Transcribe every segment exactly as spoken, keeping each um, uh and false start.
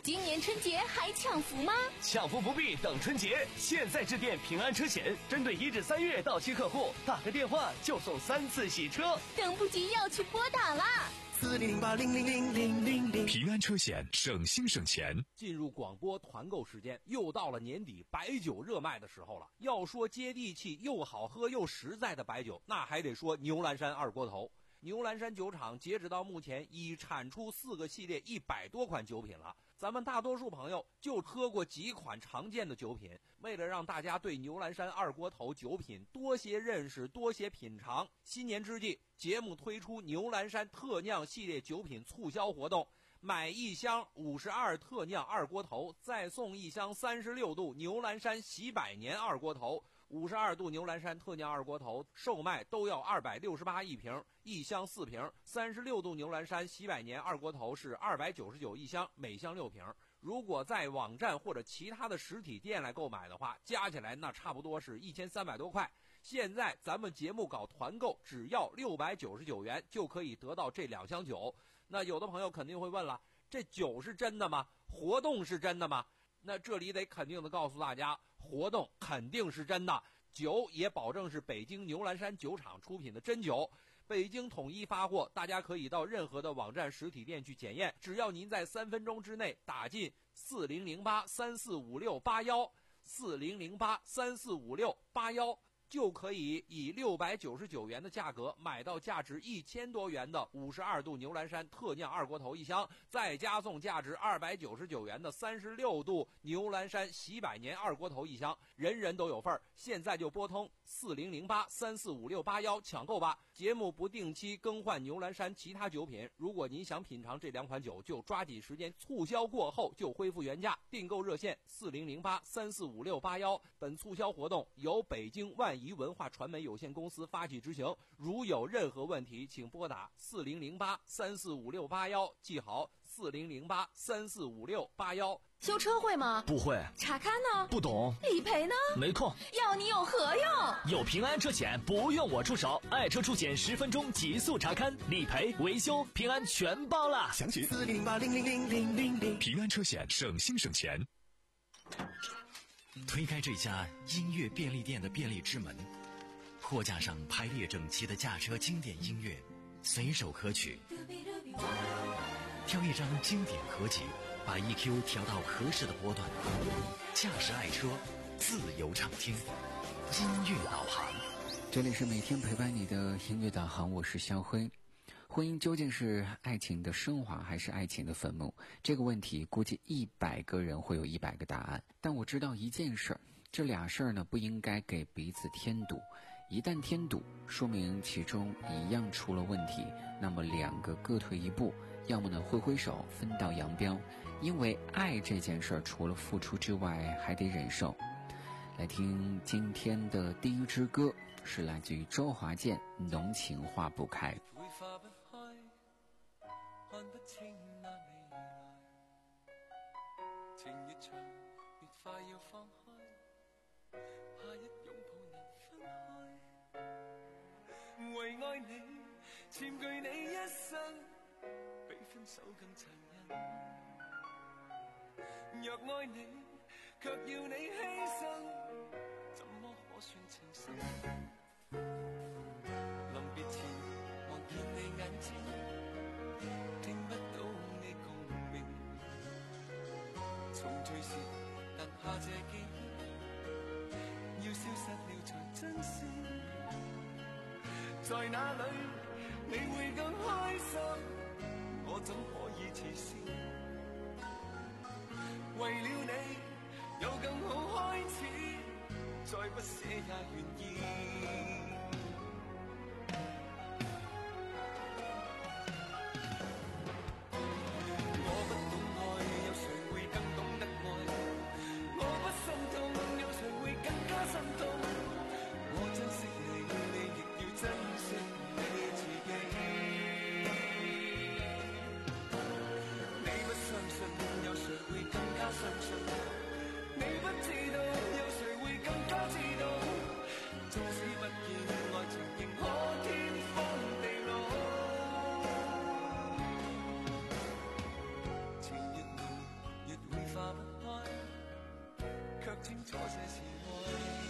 今年春节还抢福吗？ 抢福不必等春节，现在致电平安车险，针对一至三月到期客户，打个电话就送三次洗车， 等不及要去拨打啦！ 四零零八零零零零零零， 平安车险，省心省钱。 进入广播团购时间，又到了年底白酒热卖的时候了。要说接地气又好喝又实在的白酒，那还得说牛栏山二锅头。牛栏山酒厂截止到目前已产出四个系列一百多款酒品了，咱们大多数朋友就喝过几款常见的酒品。为了让大家对牛栏山二锅头酒品多些认识多些品尝，新年之际节目推出牛栏山特酿系列酒品促销活动，买一箱五十二特酿二锅头再送一箱三十六度牛栏山喜百年二锅头。五十二度牛栏山特酿二锅头售卖都要二百六十八一瓶，一箱四瓶。三十六度牛栏山喜百年二锅头是二百九十九一箱，每箱六瓶。如果在网站或者其他的实体店来购买的话，加起来那差不多是一千三百多块。现在咱们节目搞团购，只要六百九十九元就可以得到这两箱酒。那有的朋友肯定会问了，这酒是真的吗？活动是真的吗？那这里得肯定的告诉大家，活动肯定是真的，酒也保证是北京牛栏山酒厂出品的真酒，北京统一发货，大家可以到任何的网站实体店去检验，只要您在三分钟之内打进四零零八三四五六八幺四零零八三四五六八幺，就可以以六百九十九元的价格买到价值一千多元的五十二度牛栏山特酿二锅头一箱，再加送价值二百九十九元的三十六度牛栏山喜百年二锅头一箱，人人都有份儿。现在就拨通四零零八三四五六八幺抢购吧。节目不定期更换牛栏山其他酒品，如果您想品尝这两款酒，就抓紧时间，促销过后就恢复原价。订购热线四零零八三四五六八幺。本促销活动由北京万怡文化传媒有限公司发起执行，如有任何问题请拨打四零零八三四五六八幺，记好四零零八三四五六八幺。 修车会吗？ 不会。 查看呢？ 不懂。 理赔呢？ 没空。 要你有何用？ 有平安车险，不用我出手，爱车出险十分钟极速查看，理赔维修平安全包啦。 详情四零零八零零零零零零。 平安车险，省心省钱。 推开这家音乐便利店的便利之门，货架上排列整齐的驾车经典音乐，随手可取。挑一张经典合集，把 E Q 调到合适的波段，驾驶爱车，自由畅听音乐导航。 这里是每天陪伴你的音乐导航，我是肖辉。婚姻究竟是爱情的升华还是爱情的坟墓？这个问题估计一百个人会有一百个答案。但我知道一件事，这俩事儿呢不应该给彼此添堵。一旦添堵，说明其中一样出了问题，那么两个各退一步，要么呢挥挥手分道扬镳。因为爱这件事儿，除了付出之外还得忍受。来听今天的第一支歌，是来自于周华健，浓情化不开。 会化不开，看不清那未來，情越長越快要放開，怕一擁抱難分開，為愛你佔據你一生，比分手更殘忍，若愛你卻要你犧牲，怎麼可算情深？臨別前望見你眼睛，聽不到你共鳴，重聚時但怕這記憶要消失了才珍惜，在哪裏你會更開心，我怎可以自私？為了你有更好開始，再不捨也願意。我不懂愛，有誰會更懂得愛？我不心痛，有誰會更加心痛？我珍惜你，你亦要珍惜你自己。你不相信，有誰會更加相信？你不知道，有誰會更加知道？縱使不見清楚这是爱。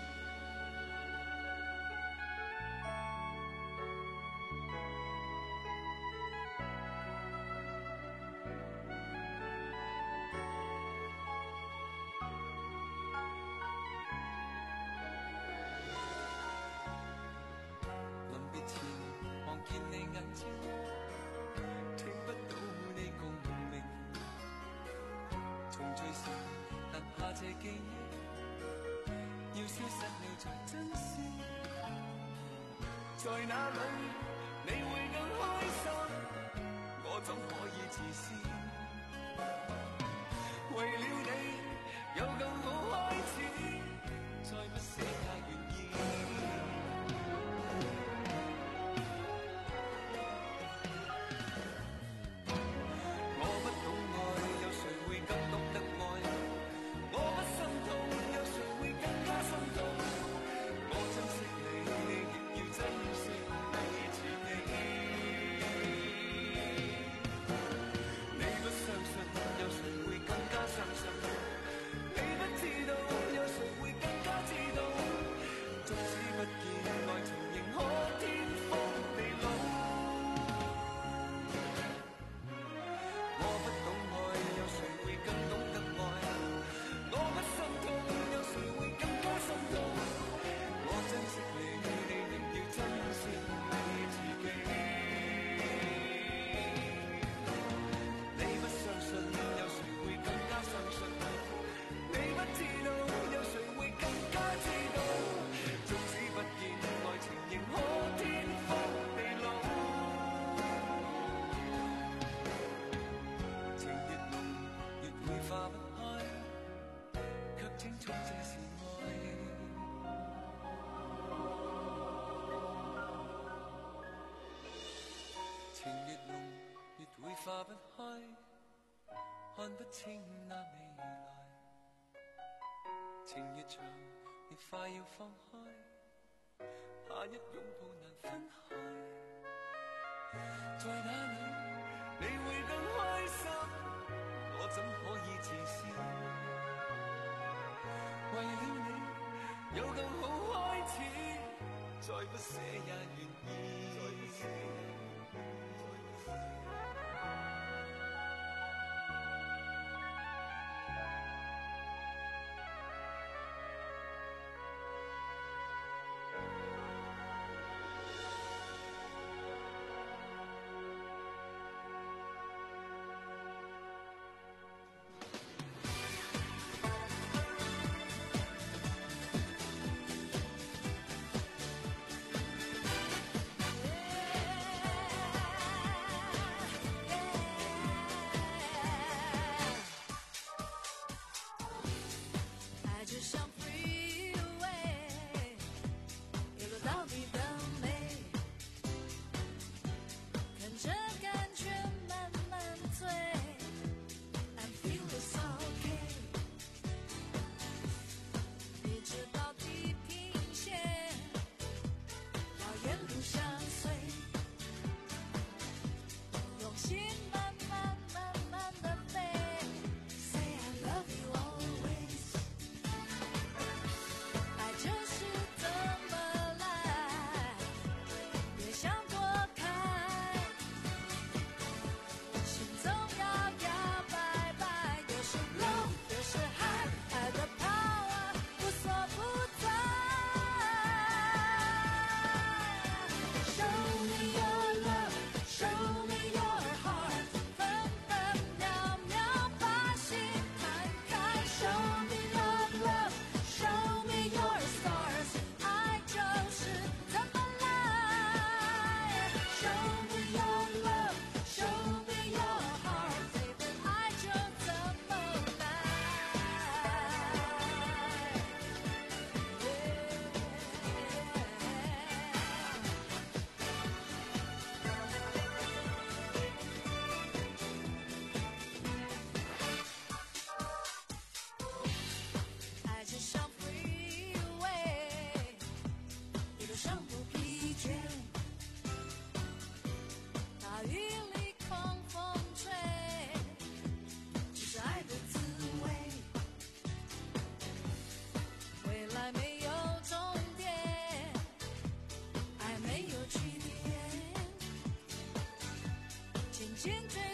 临別前望見你眼睛，聽不到你共鳴，重聚時突下這記憶，要消失了才珍惜。在那裏你會更開心，我怎可以自私？為了你有更好開始，再不捨也願意。化不開，看不清那未來，情越長越快要放開，怕一擁抱難分開。在哪裏你會更開心，我怎可以自私？為了你有更好開始，再不捨也願意。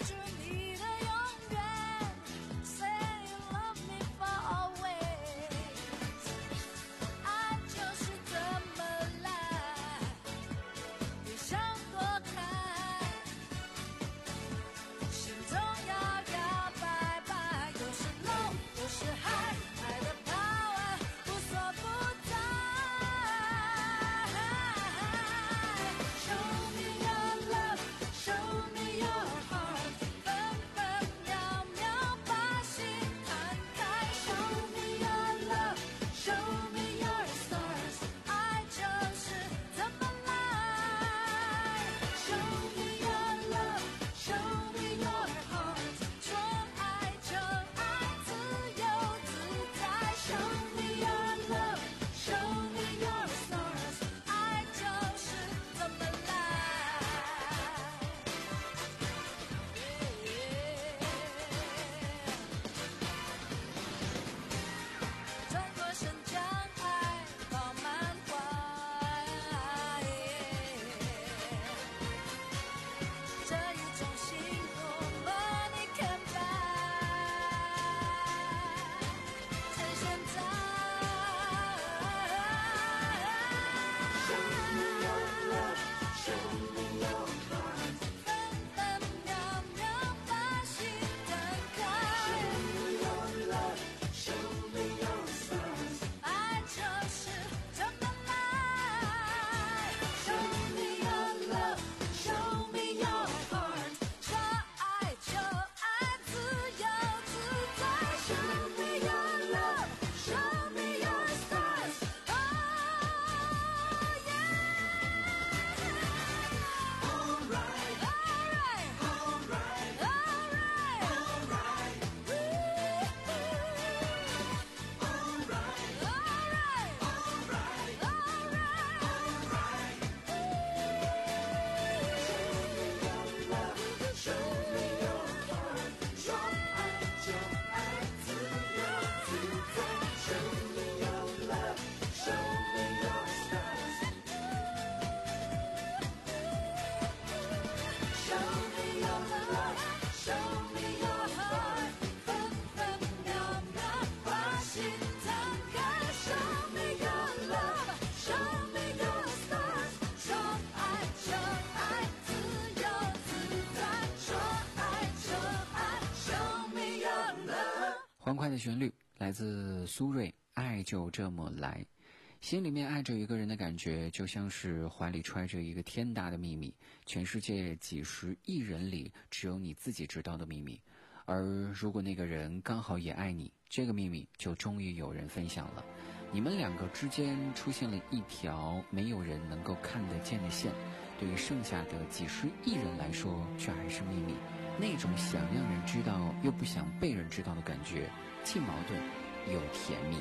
欢快的旋律来自苏芮，爱就这么来。心里面爱着一个人的感觉，就像是怀里揣着一个天大的秘密，全世界几十亿人里只有你自己知道的秘密。而如果那个人刚好也爱你，这个秘密就终于有人分享了。你们两个之间出现了一条没有人能够看得见的线，对于剩下的几十亿人来说却还是秘密。那种想让人知道又不想被人知道的感觉，既矛盾又甜蜜。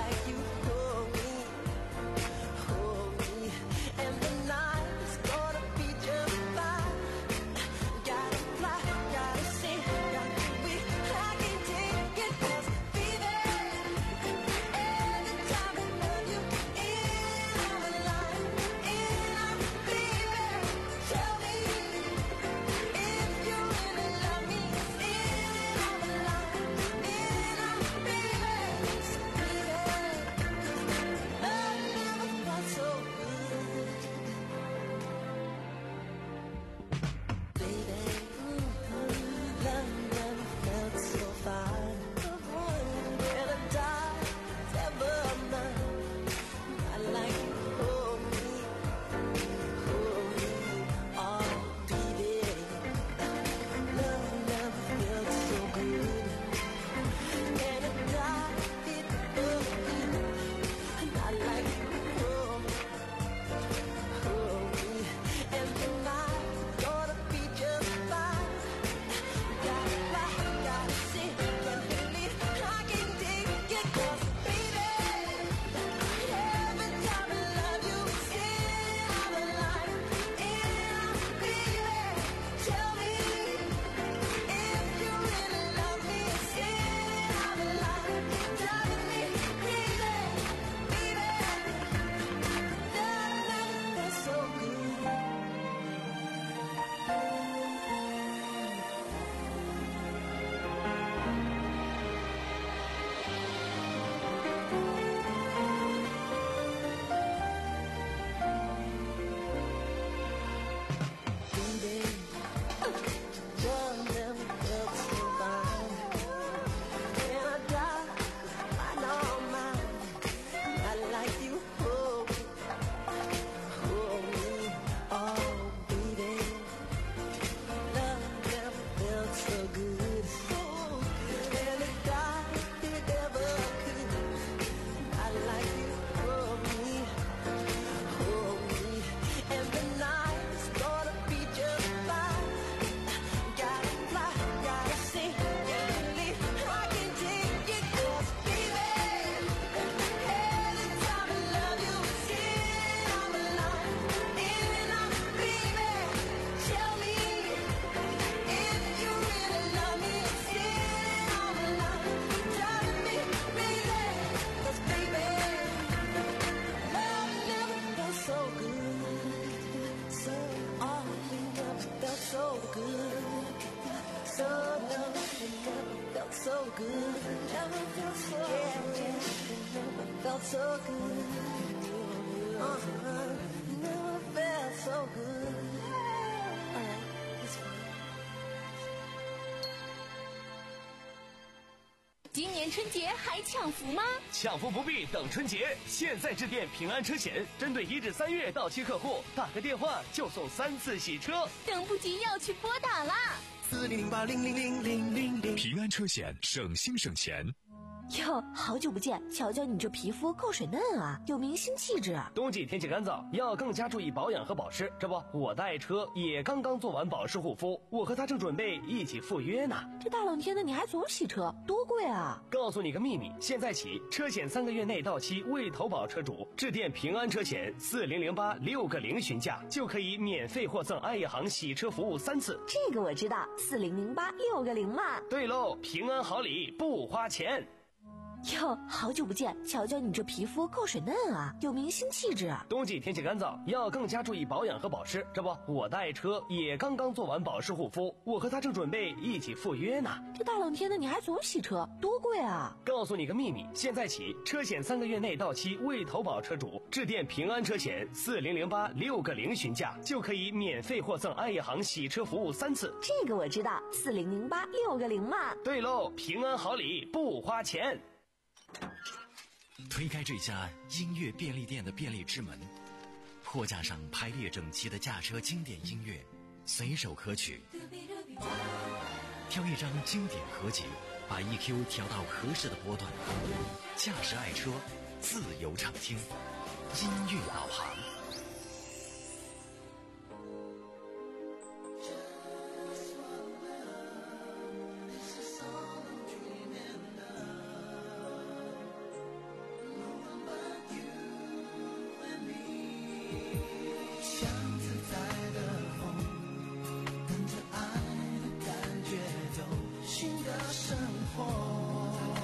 Gonna felt so good. Uh-huh. Never felt so good. Alright, it's fine. 今年春节还抢福吗？ 抢福不必等春节，现在致电平安车险，针对一至三月到期客户，打个电话就送三次洗车。 等不及要去拨打啦！ 四零零八零零零零零零。 平安车险，省心省钱。 哟，好久不见，瞧瞧你这皮肤够水嫩啊，有明星气质。 冬季天气干燥，要更加注意保养和保湿。这不，我的爱车也刚刚做完保湿护肤，我和他正准备一起赴约呢。 这大冷天的你还总洗车，多贵啊！ 告诉你个秘密，现在起车险三个月内到期未投保车主，致电平安车险四零零八六个零询价，就可以免费获赠爱业行洗车服务三次。 这个我知道，四零零八六个零嘛。 对喽，平安好礼不花钱。 哟，好久不见，瞧瞧你这皮肤够水嫩啊，有明星气质。 冬季天气干燥，要更加注意保养和保湿。这不，我的爱车也刚刚做完保湿护肤，我和他正准备一起赴约呢。 这大冷天的你还总洗车，多贵啊！ 告诉你个秘密，现在起车险三个月内到期未投保车主，致电平安车险四零零八六个零询价，就可以免费获赠爱业行洗车服务三次。 这个我知道，四零零八六个零嘛。 对喽，平安好礼不花钱。 推开这家音乐便利店的便利之门，货架上排列整齐的驾车经典音乐，随手可取。挑一张经典合集，把 E Q 调到合适的波段，驾驶爱车，自由畅听，音乐导航。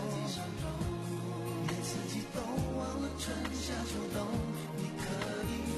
每次激动忘了春夏秋冬，你可以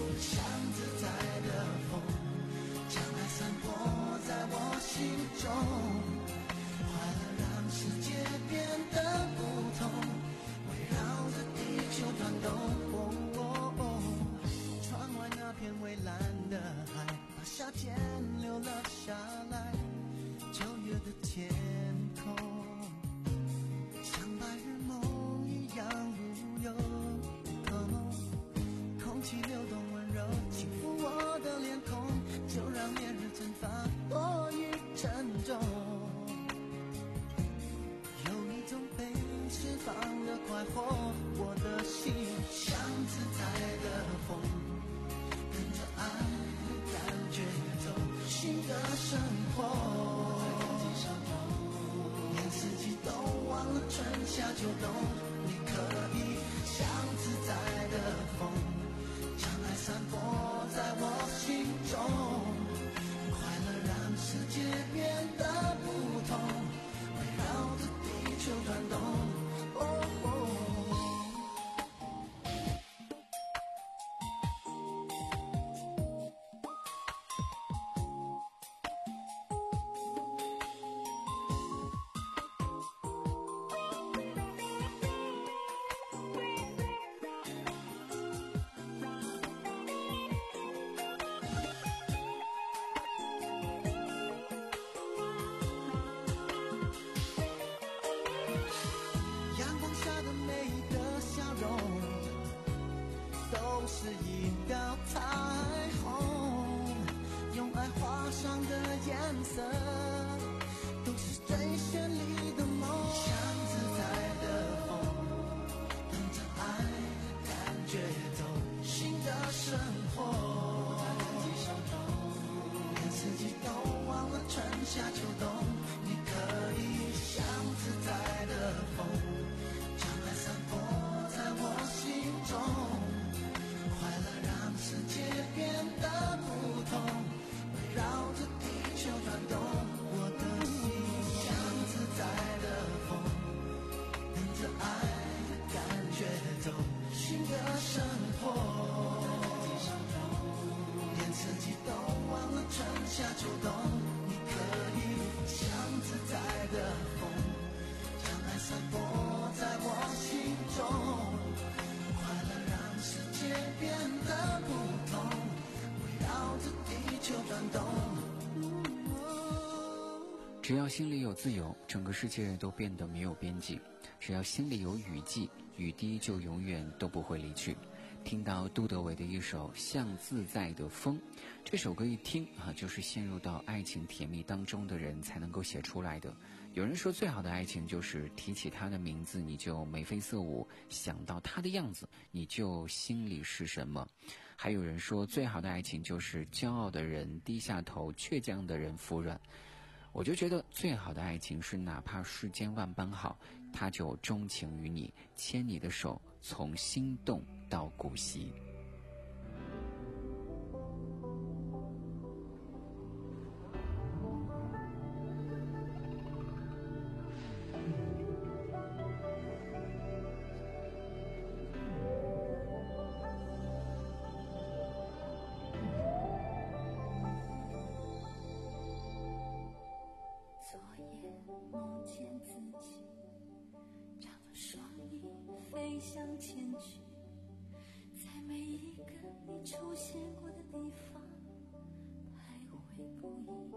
只要心里有自由，整个世界都变得没有边际；只要心里有雨季，雨滴就永远都不会离去。听到杜德伟的一首《像自在的风》，这首歌一听啊，就是陷入到爱情甜蜜当中的人才能够写出来的。有人说最好的爱情就是提起他的名字你就眉飞色舞，想到他的样子你就心里是什么。还有人说最好的爱情就是骄傲的人低下头，倔强的人服软。我就觉得最好的爱情是哪怕世间万般好，他就钟情于你，牵你的手从心动到骨息。 梦见自己张着双翼飞向前去，在每一个你出现过的地方徘徊不已。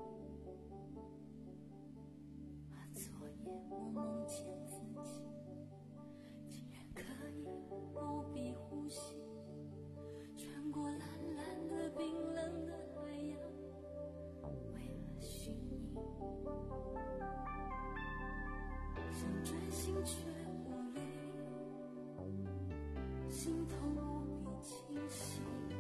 啊，昨夜我梦见自己竟然可以不必呼吸，穿过蓝蓝的冰冷的海洋，为了寻你。想专心却无力，心痛无比清晰。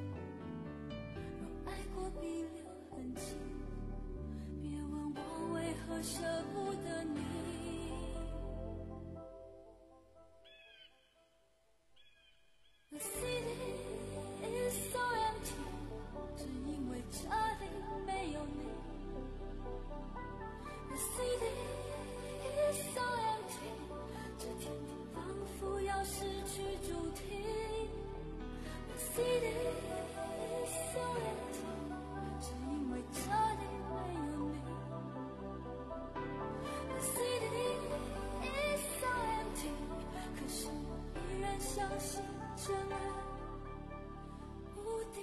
若爱过必留痕迹，别问我为何舍不得你。The city is so empty， 只因为这里没有你。The city is so empty， 这天地仿佛要失去主题。The city is so empty， 只因为这里没有你。The city is so empty， 可是我依然相信真爱无敌。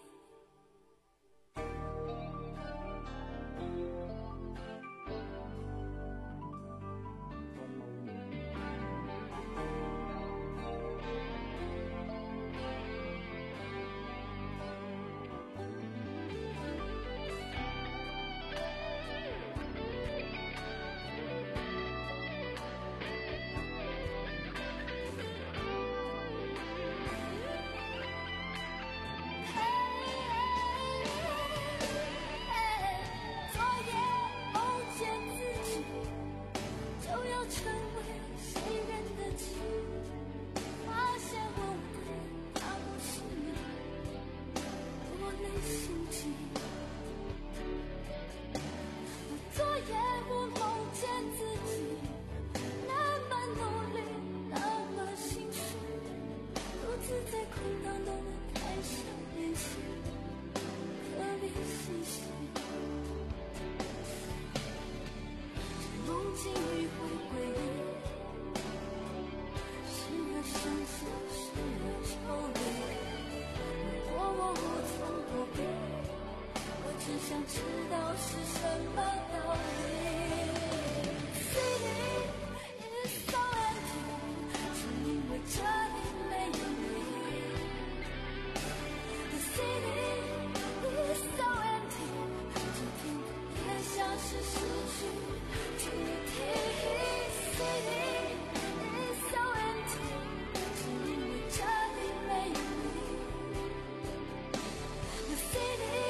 想知道是什么道理。City is so empty， 只因为这里没有你。The city is so empty， 这天也像是失去主题。City is so empty， 只因为这里没有你。The city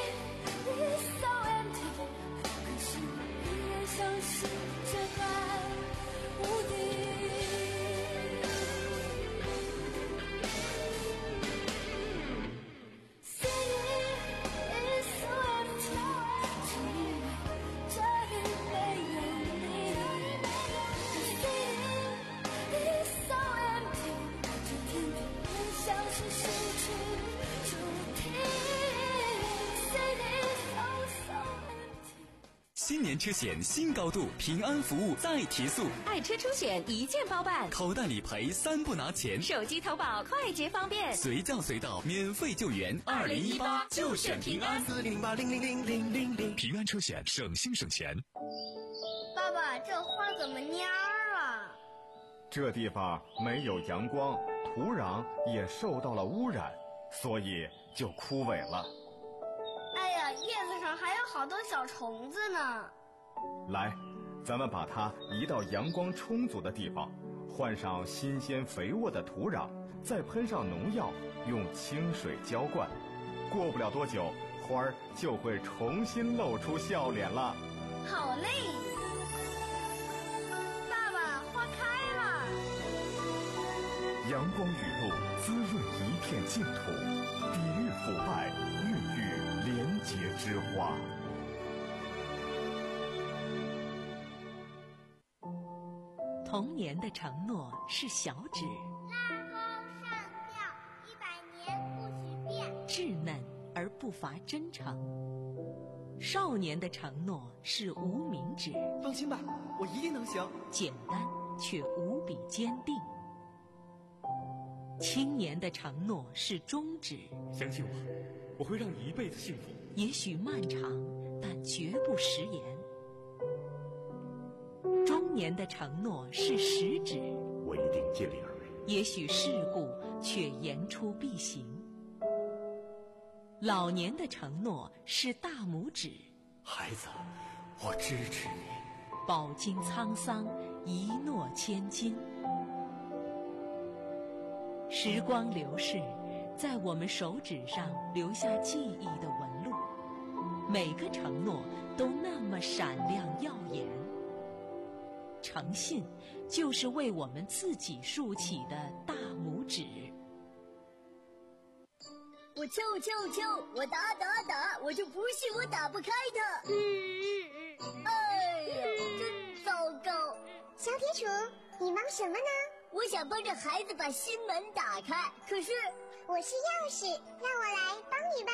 is so empty， 可是我依然相信真爱无敌。City is so empty， 只因为这里没有你。The city is so empty， 这天地也像是失去主题。 新年车险新高度，平安服务再提速， 爱车出险一键包办， 口袋理赔三不拿钱， 手机投保快捷方便， 随叫随到免费救援。二零一八就选平安。 四零零八零零零零零零。 平安车险省心省钱。 爸爸，这花怎么蔫儿了？ 这地方没有阳光，土壤也受到了污染，所以就枯萎了。 哎呀，叶子上还有好多小虫子呢。 来，咱们把它移到阳光充足的地方，换上新鲜肥沃的土壤，再喷上农药，用清水浇灌。过不了多久，花儿就会重新露出笑脸了。 好嘞，爸爸，花开了。 阳光雨露滋润一片净土，抵御腐败，孕育廉洁之花。 童年的承诺是小指， 拉钩上吊，一百年不许变， 稚嫩而不乏真诚。少年的承诺是无名指， 放心吧，我一定能行。 简单却无比坚定。青年的承诺是中指， 相信我，我会让你一辈子幸福。 也许漫长，但绝不食言。中年的承诺是食指， 我一定尽力而为。 也许世故，却言出必行。老年的承诺是大拇指， 孩子，我支持你。 饱经沧桑，一诺千金。时光流逝，在我们手指上留下记忆的纹路，每个承诺都那么闪亮耀眼。诚信就是为我们自己竖起的大拇指。 我敲我敲我敲，我打打打，我就不信我打不开它。嗯，哎呀，真糟糕！ 小铁杵，你忙什么呢？ 我想帮着孩子把心门打开，可是我是钥匙，让我来帮你吧。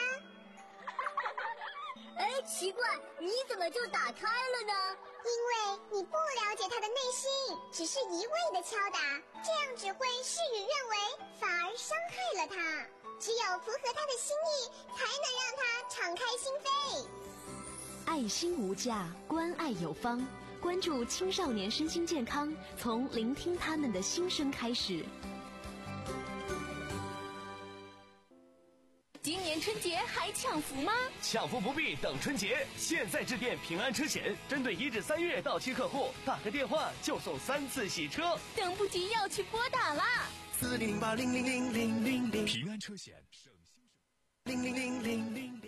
哎，奇怪，你怎么就打开了呢？ 因为你不了解他的内心，只是一味的敲打，这样只会事与愿违，反而伤害了他。只有符合他的心意，才能让他敞开心扉。 爱心无价，关爱有方。关注青少年身心健康，从聆听他们的心声开始。 今年春节还抢福吗？ 抢福不必等春节，现在致电平安车险，针对一至三月到期客户，打个电话就送三次洗车。 等不及要去拨打啦！ 四零零八零零零零零零。 平安车险，省心省。 零零零零零。